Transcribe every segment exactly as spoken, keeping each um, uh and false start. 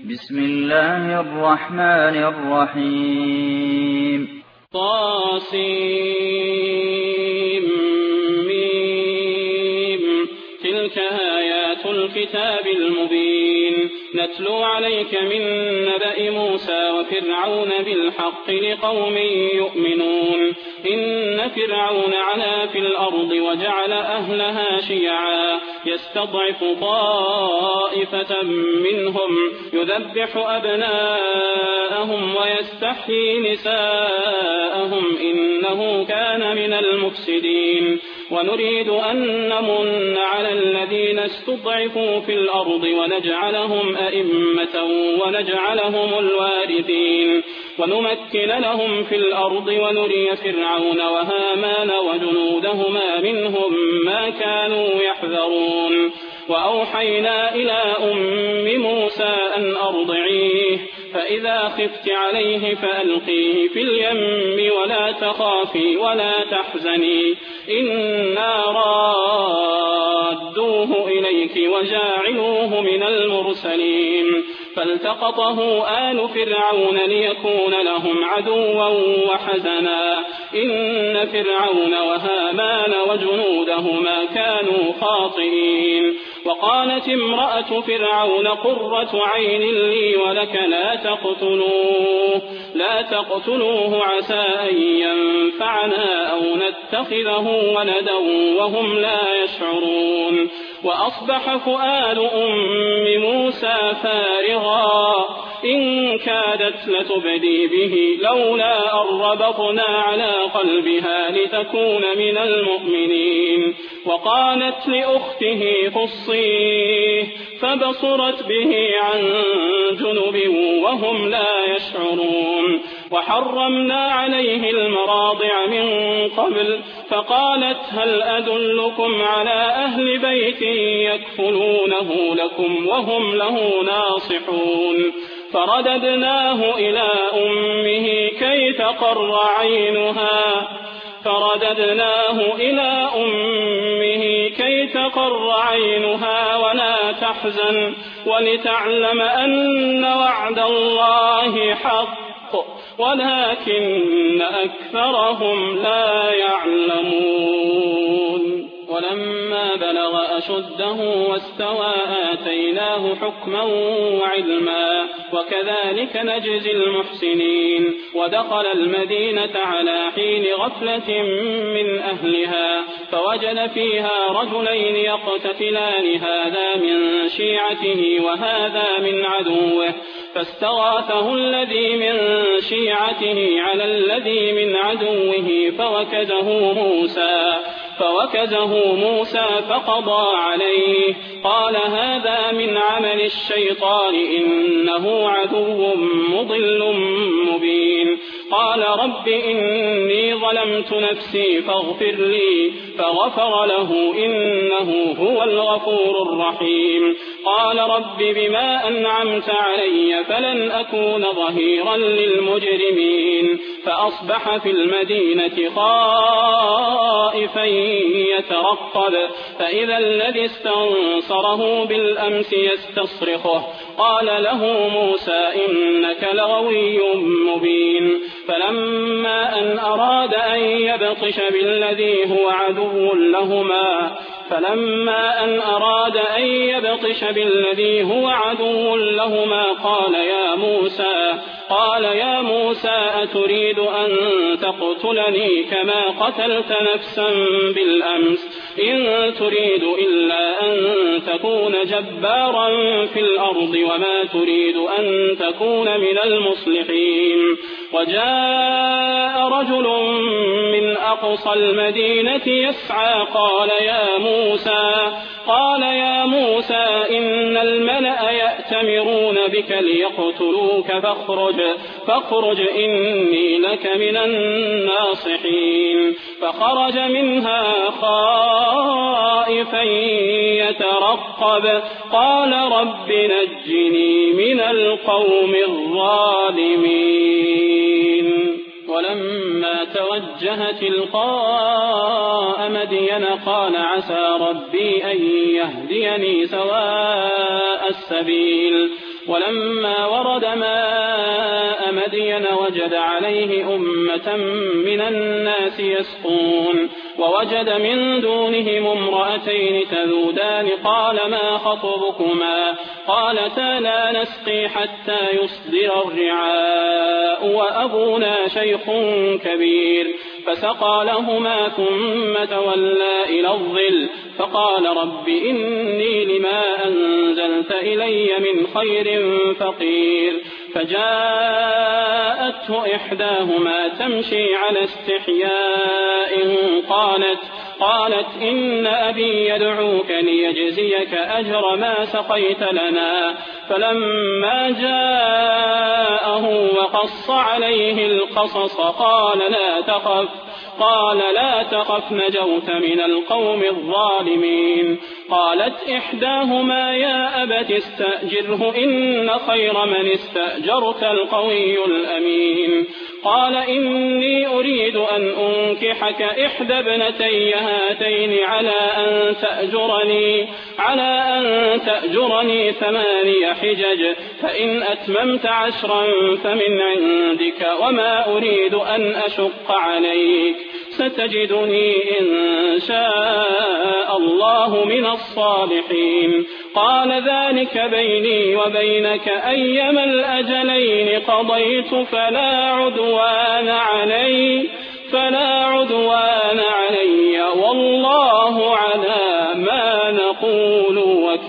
بسم الله الرحمن الرحيم. طاسيم ميم. تلك آيات الكتاب المبين. نتلو عليك من نبأ موسى وفرعون بالحق لقوم يؤمنون. إن فرعون علا في الأرض وجعل أهلها شيعا يستضعف طائفة منهم يذبح أبناءهم ويستحيي نساءهم إنه كان من المفسدين. ونريد أن نمن على الذين استضعفوا في الأرض ونجعلهم أئمة ونجعلهم الوارثين ونمكن لهم في الأرض ونري فرعون وهامان وجنودهما منهم ما كانوا يحذرون. وأوحينا إلى أم موسى أن أرضعيه فإذا خفت عليه فألقيه في اليم ولا تخافي ولا تحزني إنا رادوه إليك وجاعلوه من المرسلين. فالتقطه آل فرعون ليكون لهم عدوا وحزنا إن فرعون وهامان وجنودهما كانوا خاطئين. وقالت امرأة فرعون قرة عين لي ولك لا تقتلوه لا تقتلوه عسى أن ينفعنا أو نتخذه ولدا وهم لا يشعرون. وأصبح فؤاد أم موسى فارغا إن كادت لتبدي به لولا أن ربطنا على قلبها لتكون من المؤمنين. وقالت لأخته قصيه فبصرت به عن جنب وهم لا يشعرون. وحرمنا عليه المراضع من قبل فقالت هل أدلكم على أهل بيت يكفلونه لكم وهم له ناصحون. فرددناه إلى أمه كي تقر عينها فرددناه إلى أمه كي تقر عينها ولا تحزن ولتعلم أن وعد الله حق ولكن أكثرهم لا يعلمون. ولما بلغ أشده واستوى آتيناه حكما وعلما وكذلك نجزي المحسنين. ودخل المدينة على حين غفلة من أهلها فوجد فيها رجلين يقتتلان هذا من شيعته وهذا من عدوه فاستغاثه الذي من شيعته على الذي من عدوه فوكزه موسى فوكزه موسى فقضى عليه قال هذا من عمل الشيطان إنه عدو مضل مبين. قال رب إني ظلمت نفسي فاغفر لي فغفر له إنه هو الغفور الرحيم. قال رب بما أنعمت علي فلن أكون ظهيرا للمجرمين. فأصبح في المدينة خائفا يترقب فإذا الذي استنصره بالأمس يستصرخه قال له موسى إنك لغوي مبين. فلما أن أراد أن يبطش بالذي هو عدو لهما فلما أن أراد أن يبطش بالذي هو عدو لهما قال يا موسى قال يا موسى أتريد أن تقتلني كما قتلت نفسا بالأمس إن تريد إلا أن تكون جبارا في الأرض وما تريد أن تكون من المصلحين. وجاء رجل من أقصى المدينة يسعى قال يا موسى قال يا موسى إن الملأ يأتمرون بك ليقتلوك فاخرج فاخرج إني لك من الناصحين. فخرج منها خائفا يترقب قال رب نجني من القوم الظالمين. ولما توجه تلقاء مدين قال عسى ربي أن يهديني سواء السبيل. ولما ورد ماء مدين وجد عليه أمة من الناس يسقون ووجد من دونهم امرأتين تذودان قال ما خطبكما قالتا لا نسقي حتى يصدر الرعاء وأبونا شيخ كبير فسقى لهما ثم تولى إلى الظل فقال رب إني لما أنزلت إلي من خير فقير فجاءته إحداهما تمشي على استحياء قالت قالت إن أبي يدعوك ليجزيك أجر ما سقيت لنا فلما جاءه وقص عليه القصص قال لا تخف قال لا تخف نجوت من القوم الظالمين قالت إحداهما يا أبت استأجره إن خير من استأجرت القوي الأمين قال إني أريد أن أنكحك إحدى ابنتي هاتين على أن تأجرني على أن تأجرني ثماني حجج فإن أتممت عشرا فمن عندك وما أريد أن أشق عليك ستجدني إن شاء الله من الصالحين قال ذلك بيني وبينك أيما الأجلين قضيت فلا عدوان علي فلا عدوان علي والله على ما نقول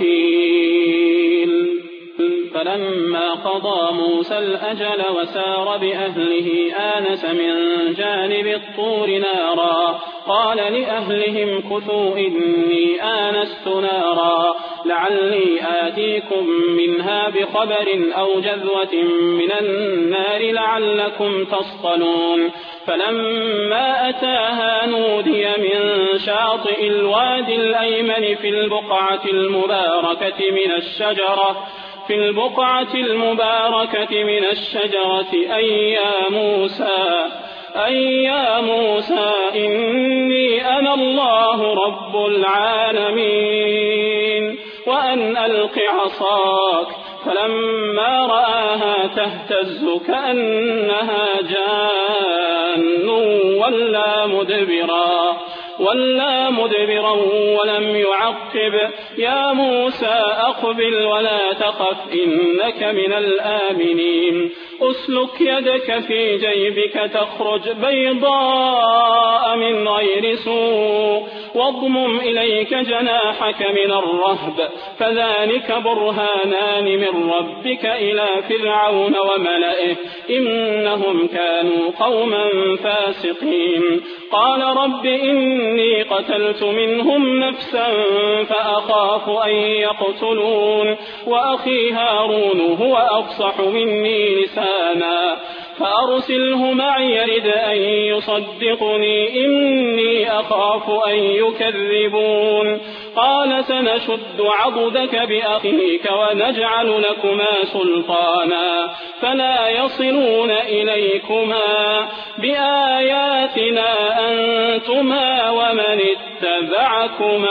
وكيل فلما قضى موسى الأجل وسار بأهله آنس من جانب الطور نارا قال لأهلهم كثوا إني آنست نارا لعلي آتيكم منها بخبر أو جذوة من النار لعلكم تصطلون فلما أتاها نودي من شاطئ الوادي الأيمن في البقعة المباركة من الشجرة في البقعة المباركة من الشجرة أي يا موسى أي يا موسى إني أنا الله رب العالمين وأن ألق عصاك فلما رآها تهتز كأنها جان ولا مدبرا ولا مدبرا ولم يعقب يا موسى أقبل ولا تخف إنك من الآمنين أسلك يدك في جيبك تخرج بيضاء من غير سوء واضمم إليك جناحك من الرهب فذلك برهانان من ربك إلى فرعون وملئه إنهم كانوا قوما فاسقين قال رب إني قتلت منهم نفسا فأخاف أن يقتلون وأخي هارون هو أفصح مني لسانا فأرسله معي يرد أن يصدقني إني أخاف أن يكذبون قال سنشد عضدك بأخيك ونجعل لكما سلطانا فلا يصلون إليكما بآياتنا أنتما ومن اتبعكما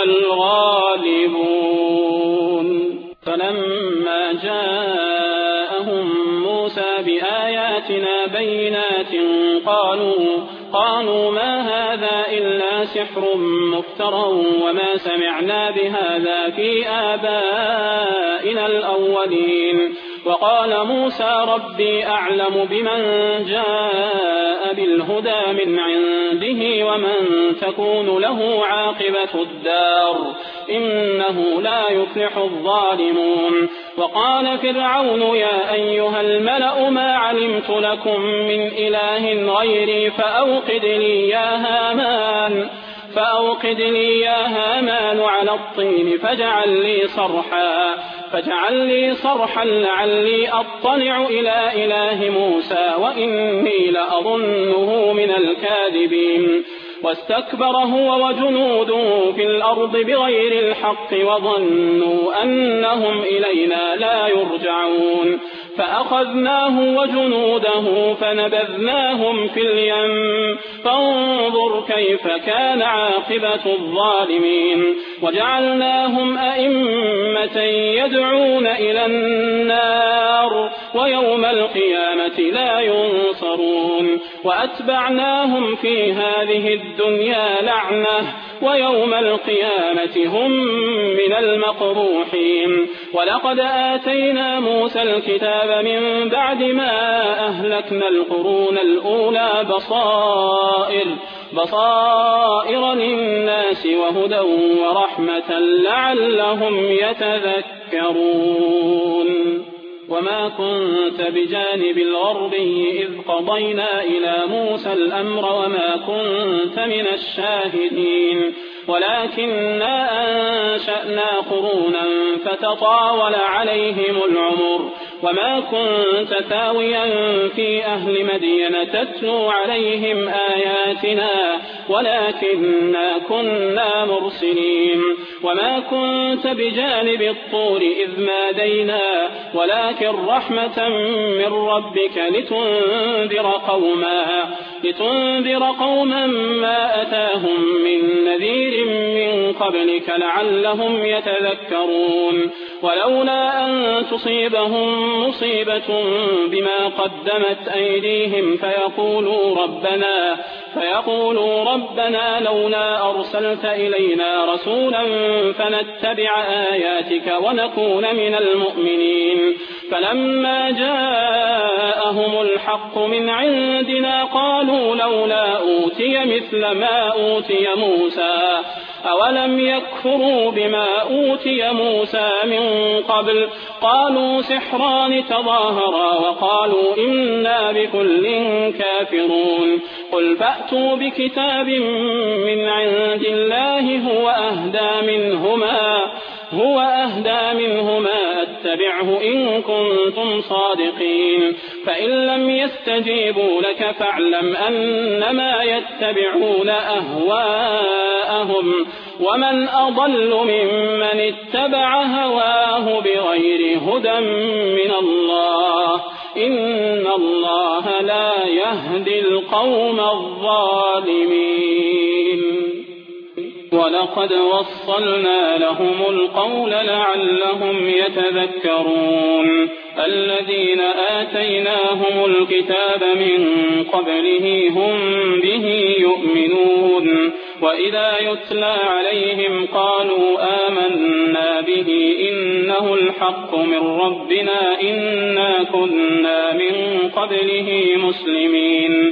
الغالبون فلما جاءهم موسى بآياتنا بينات قالوا قالوا ما هذا إلا سحر مفترى وما سمعنا بهذا في آبائنا الأولين وقال موسى ربي أعلم بمن جاء بالهدى من عنده ومن تكون له عاقبة الدار إنه لا يفلح الظالمون وقال فرعون يا أيها الملأ ما علمت لكم من إله غيري فأوقد لي يا هامان فأوقد لي يا هامان على الطين فاجعل لي صرحا فاجعل لي صرحا لعلي أطلع إلى إله موسى وإني لأظنه من الكاذبين واستكبر هو وجنوده في الأرض بغير الحق وظنوا أنهم إلينا لا يرجعون فأخذناه وجنوده فنبذناهم في اليم فانظر كيف كان عاقبة الظالمين وجعلناهم أئمة يدعون إلى النار ويوم القيامة لا ينصرون وأتبعناهم في هذه الدنيا لعنة ويوم القيامة هم من المقبوحين ولقد آتينا موسى الكتاب من بعد ما أهلكنا القرون الأولى بصائر بصائر للناس وهدى ورحمة لعلهم يتذكرون وما كنت بجانب الغربي إذ قضينا إلى موسى الأمر وما كنت من الشاهدين ولكننا أنشأنا قرونا فتطاول عليهم العمر وما كنت ثاويا في أهل مدين تتلو عليهم آياتنا ولكننا كنا مرسلين وما كنت بجانب الطور إذ نادينا ولكن رحمة من ربك لتنذر قوما لتنذر قوما ما أتاهم من نذير من قبلك لعلهم يتذكرون ولولا أن تصيبهم مصيبة بما قدمت أيديهم فيقولوا ربنا فيقولوا ربنا لولا أرسلت إلينا رسولا فنتبع آياتك ونكون من المؤمنين فلما جاءهم الحق من عندنا قالوا لولا أوتي مثل ما أوتي موسى أولم يكفروا بما أوتي موسى من قبل قالوا سحران تظاهرا وقالوا إنا بكل كافرون قل فأتوا بكتاب من عند الله هو أهدى منهما هو أهدى منهما أتبعه إن كنتم صادقين فإن لم يستجيبوا لك فاعلم أنما يتبعون أهواءهم ومن أضل ممن اتبع هواه بغير هدى من الله إن الله لا يهدي القوم الظالمين ولقد وصلنا لهم القول لعلهم يتذكرون الذين آتيناهم الكتاب من قبله هم به يؤمنون وإذا يتلى عليهم قالوا آمنا به إنه الحق من ربنا إنا كنا من قبله مسلمين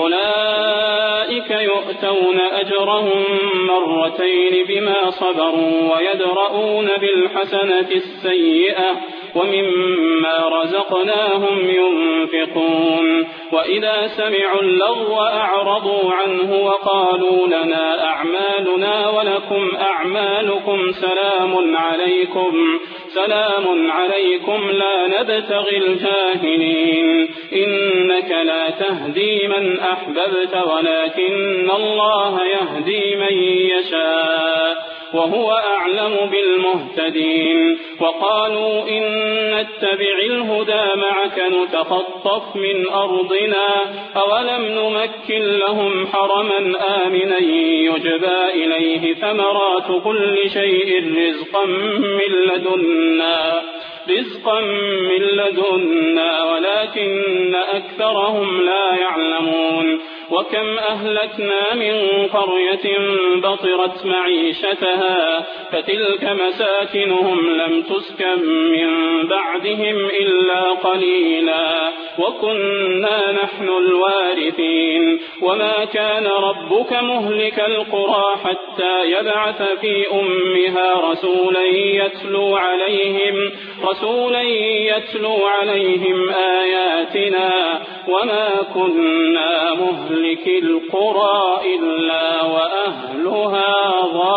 أولئك يؤتون أجرهم مرتين بما صبروا ويدرؤون بالحسنة السيئة ومما رزقناهم ينفقون وإذا سمعوا اللغو أعرضوا عنه وقالوا لنا أعمالنا ولكم أعمالكم سلام عليكم سلام عليكم لا نبتغي الجاهلين إنك لا تهدي من أحببت ولكن الله يهدي من يشاء وهو أعلم بالمهتدين وقالوا إن نتبع الهدى معك نتخطف من أرضنا أولم نمكن لهم حرما آمنا يجبى إليه ثمرات كل شيء رزقا من لدنا رزقا من لدنا ولكن أكثرهم لا يعلمون وكم أهلكنا من قرية بطرت معيشتها فتلك مساكنهم لم تسكن من بعدهم إلا قليلا وكنا نحن الوارثين وما كان ربك مهلك القرى حتى يبعث في أمها رسولا يتلو عليهم رسولا يتلو عليهم آياتنا وما كنا مهلك القرى إلا وأهلها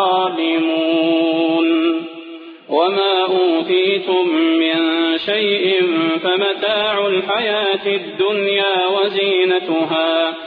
ظالمون وما أوتيتم من شيء فمتاع الحياة الدنيا وزينتها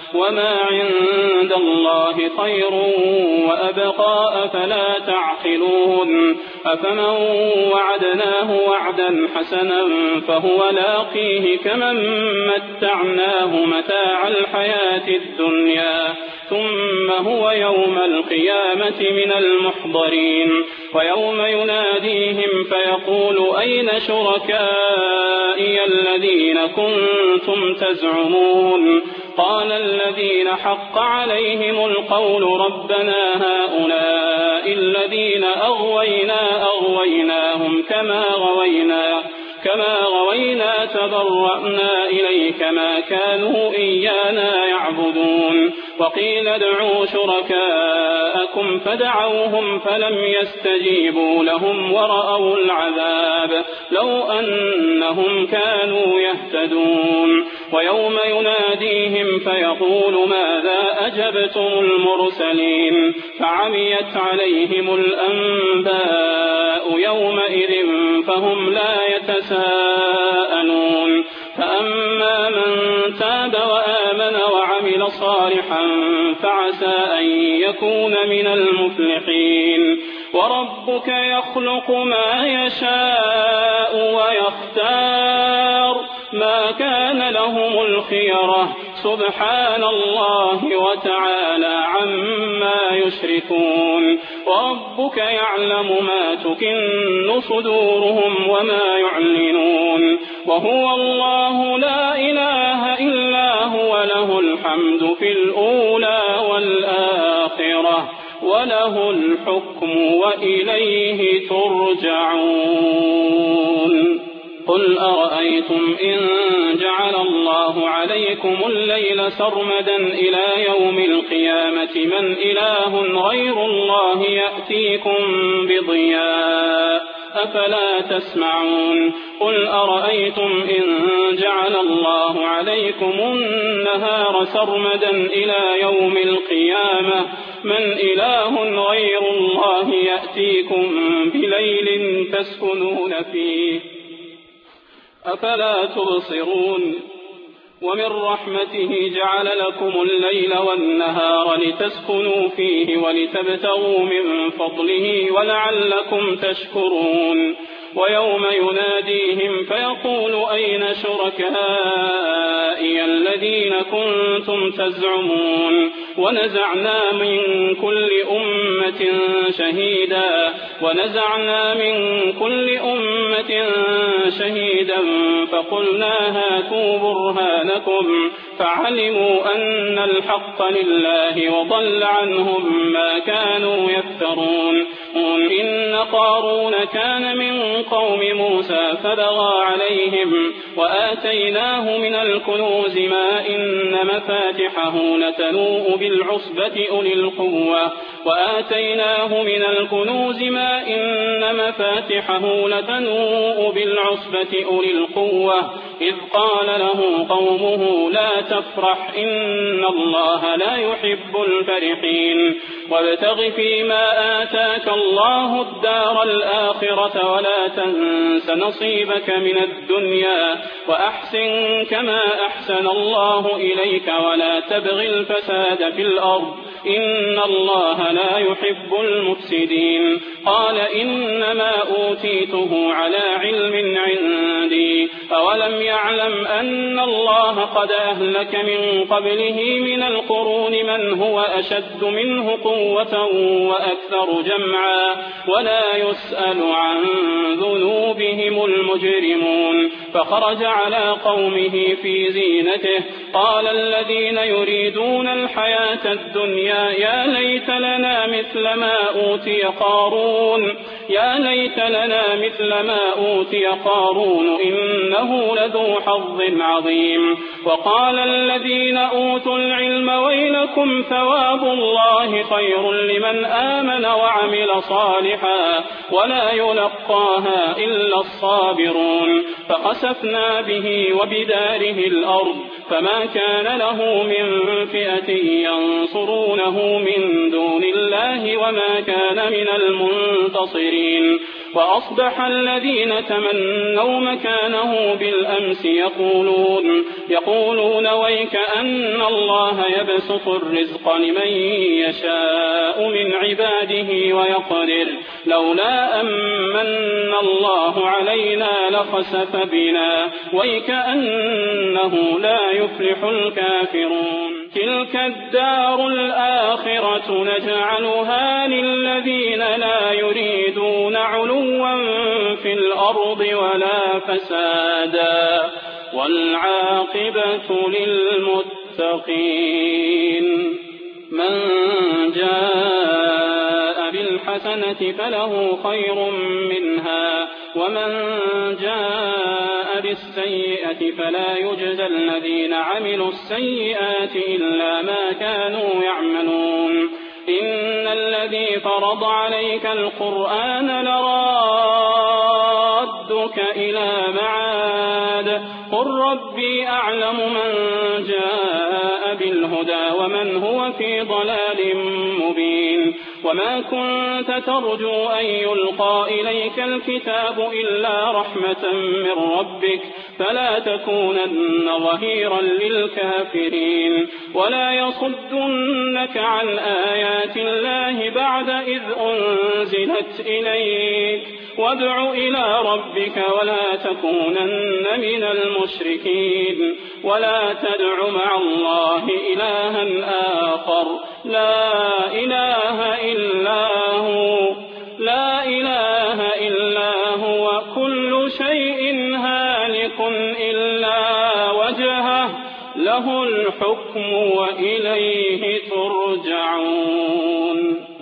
وما عند الله خير وأبقى أفلا تعقلون أفمن وعدناه وعدا حسنا فهو لاقيه كمن متعناه متاع الحياة الدنيا ثم هو يوم القيامة من المحضرين ويوم يناديهم فيقول أين شركائي الذين كنتم تزعمون قال الذين حق عليهم القول ربنا هؤلاء الذين أغوينا أغويناهم كما غوينا كما غوينا تبرأنا إليك ما كانوا إيانا يعبدون وقيل ادعوا شركاءكم فدعوهم فلم يستجيبوا لهم ورأوا العذاب لو أنهم كانوا يهتدون ويوم يناديهم فيقول ماذا أجبتم المرسلين فعميت عليهم الأنباء يومئذ فهم لا يتساءلون فأما من تاب وآمن وعمل صالحا فعسى أن يكون من المفلحين وربك يخلق ما يشاء ويختار ما كان لهم الخيرة سبحان الله وتعالى عما يشركون وربك يعلم ما تكن صدورهم وما يعلنون وهو الله لا إله إلا هو له الحمد في الأولى والآخرة وله الحكم وإليه ترجعون قل أرأيتم إن جعل الله عليكم الليل سرمدا إلى يوم القيامة من إله غير الله يأتيكم بضياء أفلا تسمعون قل أرأيتم إن جعل الله عليكم النهار سرمدا إلى يوم القيامة من إله غير الله يأتيكم بليل تسكنون فيه أفلا تبصرون ومن رحمته جعل لكم الليل والنهار لتسكنوا فيه ولتبتغوا من فضله ولعلكم تشكرون ويوم يناديهم فيقول أين شركائي الذين كنتم تزعمون ونزعنا من كل أمة شهيدا ونزعنا من كل أمة شهيدا فقلنا هاتوا برهانكم فعلموا أن الحق لله وضل عنهم ما كانوا يفترون إن قارون كان من قوم موسى فبغى عليهم وآتيناه من الكنوز ما إن مفاتحه لتنوء بالعصبة أولي القوة وآتيناه من الكنوز ما إن مفاتحه لتنوء بالعصبة أولي القوة إذ قال له قومه لا تفرح إن الله لا يحب الفرحين وابتغ فيما آتاك الله الدار الآخرة ولا تنس نصيبك من الدنيا وأحسن كما أحسن الله إليك ولا تبغ الفساد في الأرض إن الله لا يحب المفسدين قال إنما أوتيته على علم عندي أولم يعلم أن الله قد أهلك من قبله من القرون من هو أشد منه قوة وأكثر جمعا ولا يسأل عن ذنوبهم المجرمون فخرج على قومه في زينته قال الذين يريدون الحياة الدنيا يا ليت لنا مثل ما أوتي قارون يا ليت لنا مثل ما أوتي قارون إنه لذو حظ عظيم وقال الذين أوتوا العلم ويلكم ثواب الله خير لمن آمن وعمل صالحا ولا يلقاها إلا الصابرون فخسفنا به وبداره الأرض فما كان له من فئة ينصرونه من دون الله وما كان من المنتصرين وأصبح الذين تمنوا مكانه بالأمس يقولون, يقولون ويك أن الله يبسط الرزق لمن يشاء من عباده ويقدر لولا أمن الله علينا لخسف بنا ويكأنه لا يفلح الكافرون. تلك الدار الآخرة نجعلها للذين لا يريدون علوا في الأرض ولا فسادا والعاقبة للمتقين. من جاء بالحسنة فله خير منها ومن جاء بالسيئة فلا يجزى الذين عملوا السيئات إلا ما كانوا يعملون. إن الذي فرض عليك القرآن لرادك إلى معاد قل ربي أعلم من جاء بالهدى ومن هو في ضلال مبين. وما كنت ترجو أن يلقى إليك الكتاب إلا رحمة من ربك فلا تكونن ظهيرا للكافرين ولا يصدنك عن آيات الله بعد إذ أنزلت إليك وادع إلى ربك ولا تكونن من المشركين. ولا تدع مع الله إلها آخر لا إله إلا هو لا إله إلا هو كل شيء هالك إلا وجهه له الحكم وإليه ترجعون.